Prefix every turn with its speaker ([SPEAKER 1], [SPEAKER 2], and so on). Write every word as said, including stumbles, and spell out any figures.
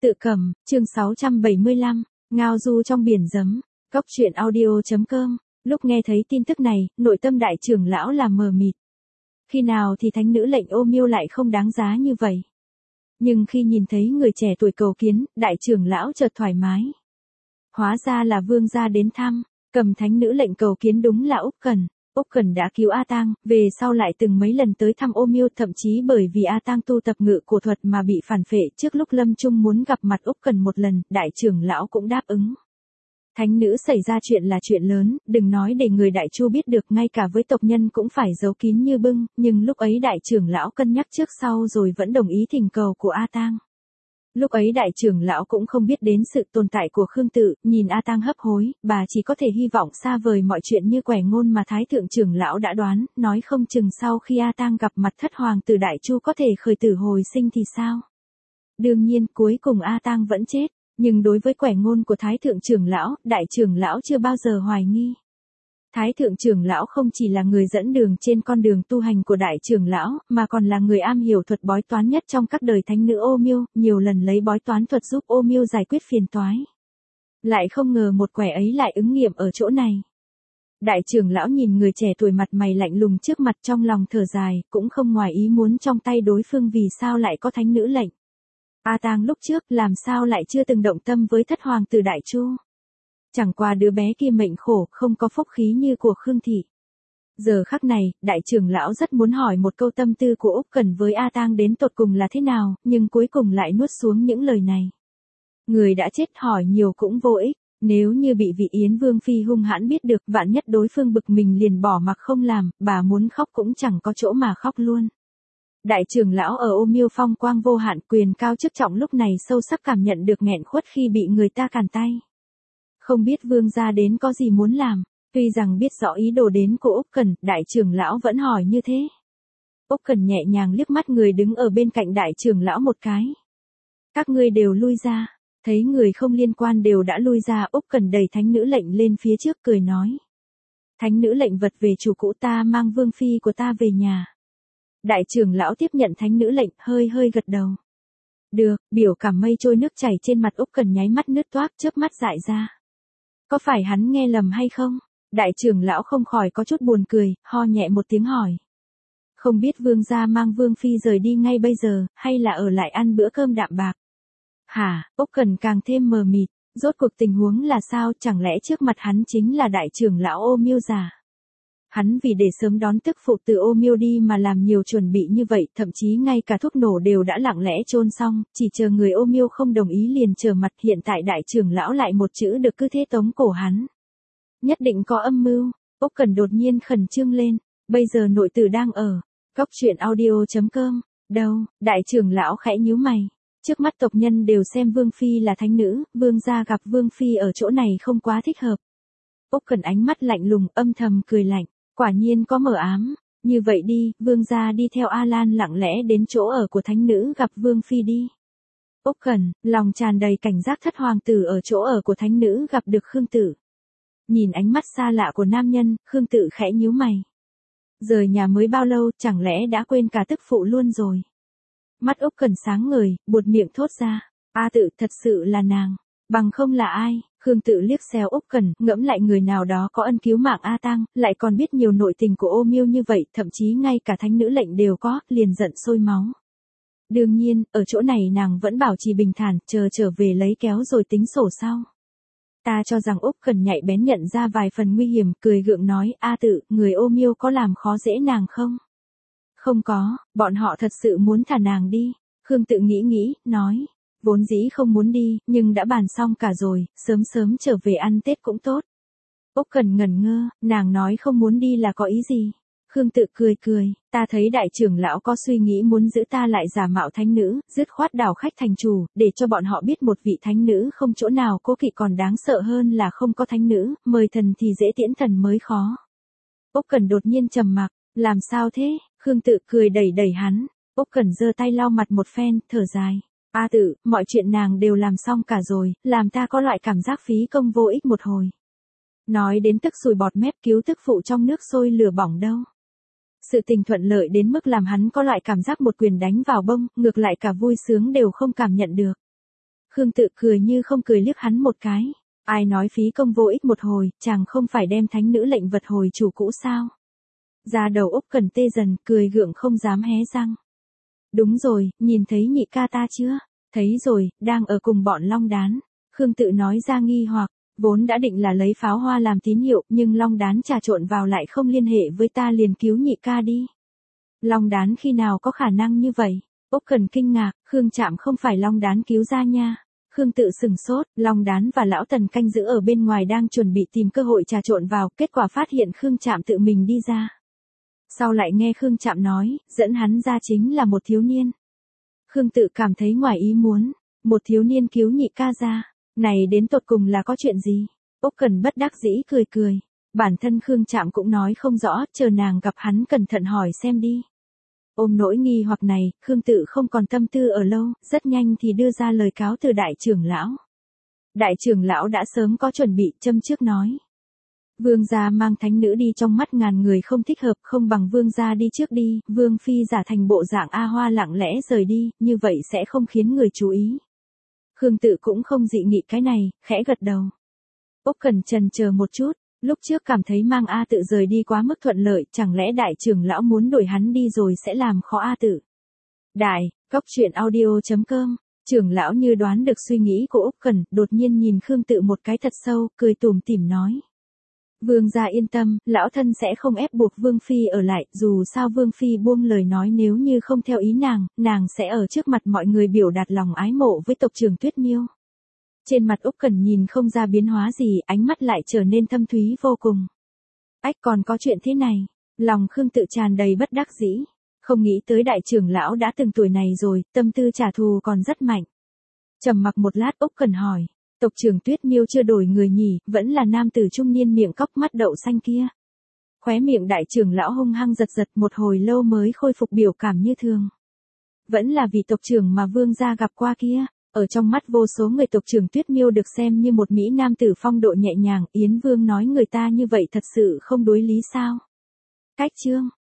[SPEAKER 1] Tự cầm, chương sáu trăm bảy mươi lăm, ngao du trong biển giấm, cóc truyện audio.com, lúc nghe thấy tin tức này, nội tâm đại trưởng lão là mờ mịt. Khi nào thì thánh nữ lệnh ô miêu lại không đáng giá như vậy? Nhưng khi nhìn thấy người trẻ tuổi cầu kiến, đại trưởng lão chợt thoải mái. Hóa ra là vương gia đến thăm, cầm thánh nữ lệnh cầu kiến đúng là Úc Cần. Úc Cần đã cứu A Tang, về sau lại từng mấy lần tới thăm ô miêu, thậm chí bởi vì A Tang tu tập ngự cổ thuật mà bị phản phệ, trước lúc lâm chung muốn gặp mặt Úc Cần một lần, đại trưởng lão cũng đáp ứng. Thánh nữ xảy ra chuyện là chuyện lớn, đừng nói để người đại chu biết được, ngay cả với tộc nhân cũng phải giấu kín như bưng, nhưng lúc ấy đại trưởng lão cân nhắc trước sau rồi vẫn đồng ý thỉnh cầu của A Tang. Lúc ấy đại trưởng lão cũng không biết đến sự tồn tại của Khương Tự, nhìn A Tang hấp hối, bà chỉ có thể hy vọng xa vời mọi chuyện như quẻ ngôn mà Thái thượng trưởng lão đã đoán, nói không chừng sau khi A Tang gặp mặt thất hoàng tử đại chu có thể khởi tử hồi sinh thì sao. Đương nhiên cuối cùng A Tang vẫn chết, nhưng đối với quẻ ngôn của Thái thượng trưởng lão, đại trưởng lão chưa bao giờ hoài nghi. Thái thượng trưởng lão không chỉ là người dẫn đường trên con đường tu hành của đại trưởng lão, mà còn là người am hiểu thuật bói toán nhất trong các đời thánh nữ ô miêu, nhiều lần lấy bói toán thuật giúp ô miêu giải quyết phiền toái. Lại không ngờ một quẻ ấy lại ứng nghiệm ở chỗ này. Đại trưởng lão nhìn người trẻ tuổi mặt mày lạnh lùng trước mặt, trong lòng thở dài, cũng không ngoài ý muốn trong tay đối phương vì sao lại có thánh nữ lệnh. A Tang lúc trước làm sao lại chưa từng động tâm với thất hoàng tử đại chu. Chẳng qua đứa bé kia mệnh khổ, không có phúc khí như của Khương thị. Giờ khắc này, đại trưởng lão rất muốn hỏi một câu tâm tư của Úc Cần với A Tang đến tột cùng là thế nào, nhưng cuối cùng lại nuốt xuống những lời này. Người đã chết hỏi nhiều cũng vô ích, nếu như bị vị Yến Vương phi hung hãn biết được, vạn nhất đối phương bực mình liền bỏ mặc không làm, bà muốn khóc cũng chẳng có chỗ mà khóc luôn. Đại trưởng lão ở Ô Miêu phong quang vô hạn, quyền cao chức trọng, lúc này sâu sắc cảm nhận được nghẹn khuất khi bị người ta càn tay. Không biết vương gia đến có gì muốn làm, tuy rằng biết rõ ý đồ đến của Úc Cần, đại trưởng lão vẫn hỏi như thế. Úc Cần nhẹ nhàng liếc mắt người đứng ở bên cạnh đại trưởng lão một cái. Các ngươi đều lui ra, thấy người không liên quan đều đã lui ra, Úc Cần đẩy thánh nữ lệnh lên phía trước cười nói. Thánh nữ lệnh vật về chủ cũ, ta mang vương phi của ta về nhà. Đại trưởng lão tiếp nhận thánh nữ lệnh, hơi hơi gật đầu. Được, biểu cảm mây trôi nước chảy trên mặt Úc Cần nháy mắt nứt toác, chớp mắt dại ra. Có phải hắn nghe lầm hay không? Đại trưởng lão không khỏi có chút buồn cười, ho nhẹ một tiếng hỏi. Không biết vương gia mang vương phi rời đi ngay bây giờ, hay là ở lại ăn bữa cơm đạm bạc? Hả, Úc Cần càng thêm mờ mịt, rốt cuộc tình huống là sao, chẳng lẽ trước mặt hắn chính là đại trưởng lão Ô Miêu già? Hắn vì để sớm đón tức phụ từ Ô Miêu đi mà làm nhiều chuẩn bị như vậy, thậm chí ngay cả thuốc nổ đều đã lặng lẽ chôn xong, chỉ chờ người Ô Miêu không đồng ý liền trở mặt, hiện tại đại trưởng lão lại một chữ được cứ thế tống cổ hắn. Nhất định có âm mưu. Úc Cần đột nhiên khẩn trương lên, bây giờ nội tử đang ở cóc truyện audio.com, đâu, đại trưởng lão khẽ nhíu mày. Trước mắt tộc nhân đều xem vương phi là thánh nữ, vương gia gặp vương phi ở chỗ này không quá thích hợp. Úc Cần ánh mắt lạnh lùng, âm thầm cười lạnh. Quả nhiên có mờ ám, như vậy đi, vương gia đi theo A Lan lặng lẽ đến chỗ ở của thánh nữ gặp vương phi đi. Úc Cần, lòng tràn đầy cảnh giác, thất hoàng tử ở chỗ ở của thánh nữ gặp được Khương Tự. Nhìn ánh mắt xa lạ của nam nhân, Khương Tự khẽ nhíu mày. Rời nhà mới bao lâu, chẳng lẽ đã quên cả tức phụ luôn rồi. Mắt Úc Cần sáng ngời, buột miệng thốt ra, A Tự thật sự là nàng, bằng không là ai. Khương Tự liếc xéo Úc Cần, ngẫm lại người nào đó có ân cứu mạng A Tang, lại còn biết nhiều nội tình của Ô Miêu như vậy, thậm chí ngay cả thánh nữ lệnh đều có, liền giận sôi máu. Đương nhiên, ở chỗ này nàng vẫn bảo trì bình thản, chờ trở về lấy kéo rồi tính sổ sau. Ta cho rằng Úc Cần nhạy bén nhận ra vài phần nguy hiểm, cười gượng nói, A Tự, người Ô Miêu có làm khó dễ nàng không? Không có, bọn họ thật sự muốn thả nàng đi. Khương Tự nghĩ nghĩ, nói. Vốn dĩ không muốn đi, nhưng đã bàn xong cả rồi, sớm sớm trở về ăn Tết cũng tốt. Úc Cần ngẩn ngơ, nàng nói không muốn đi là có ý gì? Khương Tự cười cười, ta thấy đại trưởng lão có suy nghĩ muốn giữ ta lại giả mạo thánh nữ, dứt khoát đảo khách thành chủ, để cho bọn họ biết một vị thánh nữ không chỗ nào cố kỵ còn đáng sợ hơn là không có thánh nữ, mời thần thì dễ tiễn thần mới khó. Úc Cần đột nhiên trầm mặc, làm sao thế? Khương Tự cười đẩy đẩy hắn, Úc Cần giơ tay lau mặt một phen, thở dài. A Tự, mọi chuyện nàng đều làm xong cả rồi, làm ta có loại cảm giác phí công vô ích một hồi. Nói đến tức sùi bọt mép, cứu tức phụ trong nước sôi lửa bỏng đâu. Sự tình thuận lợi đến mức làm hắn có loại cảm giác một quyền đánh vào bông, ngược lại cả vui sướng đều không cảm nhận được. Khương Tự cười như không cười liếc hắn một cái. Ai nói phí công vô ích một hồi, chàng không phải đem thánh nữ lệnh vật hồi chủ cũ sao? Ra đầu Úc Cẩn tê dần, cười gượng không dám hé răng. Đúng rồi, nhìn thấy nhị ca ta chưa? Thấy rồi, đang ở cùng bọn Long Đán. Khương Tự nói ra nghi hoặc, vốn đã định là lấy pháo hoa làm tín hiệu, nhưng Long Đán trà trộn vào lại không liên hệ với ta liền cứu nhị ca đi. Long Đán khi nào có khả năng như vậy? Úc Cẩn kinh ngạc, Khương Trạm không phải Long Đán cứu ra nha. Khương Tự sừng sốt, Long Đán và Lão Tần canh giữ ở bên ngoài đang chuẩn bị tìm cơ hội trà trộn vào, kết quả phát hiện Khương Trạm tự mình đi ra. Sau lại nghe Khương Trạm nói, dẫn hắn ra chính là một thiếu niên. Khương Tự cảm thấy ngoài ý muốn, một thiếu niên cứu nhị ca ra, này đến tột cùng là có chuyện gì? Úc Cẩn bất đắc dĩ cười cười, bản thân Khương Trạm cũng nói không rõ, chờ nàng gặp hắn cẩn thận hỏi xem đi. Ôm nỗi nghi hoặc này, Khương Tự không còn tâm tư ở lâu, rất nhanh thì đưa ra lời cáo từ đại trưởng lão. Đại trưởng lão đã sớm có chuẩn bị, châm trước nói. Vương gia mang thánh nữ đi trong mắt ngàn người không thích hợp, không bằng vương gia đi trước đi, vương phi giả thành bộ dạng A Hoa lặng lẽ rời đi, như vậy sẽ không khiến người chú ý. Khương Tự cũng không dị nghị cái này, khẽ gật đầu. Úc Cẩn chần chờ một chút, lúc trước cảm thấy mang A Tự rời đi quá mức thuận lợi, chẳng lẽ đại trưởng lão muốn đuổi hắn đi rồi sẽ làm khó A Tự. Đại, Cốc Truyện Audio chấm com, trưởng lão như đoán được suy nghĩ của Úc Cẩn, đột nhiên nhìn Khương Tự một cái thật sâu, cười tủm tỉm nói. Vương gia yên tâm, lão thân sẽ không ép buộc Vương Phi ở lại, dù sao Vương Phi buông lời nói nếu như không theo ý nàng, nàng sẽ ở trước mặt mọi người biểu đạt lòng ái mộ với tộc trưởng Tuyết Miêu. Trên mặt Úc Cẩn nhìn không ra biến hóa gì, ánh mắt lại trở nên thâm thúy vô cùng. Ách còn có chuyện thế này, lòng Khương Tự tràn đầy bất đắc dĩ, không nghĩ tới đại trưởng lão đã từng tuổi này rồi, tâm tư trả thù còn rất mạnh. Trầm mặc một lát Úc Cẩn hỏi. Tộc trưởng Tuyết Miêu chưa đổi người nhỉ, vẫn là nam tử trung niên miệng cóc mắt đậu xanh kia. Khóe miệng đại trưởng lão hung hăng giật giật một hồi lâu mới khôi phục biểu cảm như thường. Vẫn là vì tộc trưởng mà vương gia gặp qua kia, ở trong mắt vô số người tộc trưởng Tuyết Miêu được xem như một mỹ nam tử phong độ nhẹ nhàng, Yến Vương nói người ta như vậy thật sự không đối lý sao. Cách chương,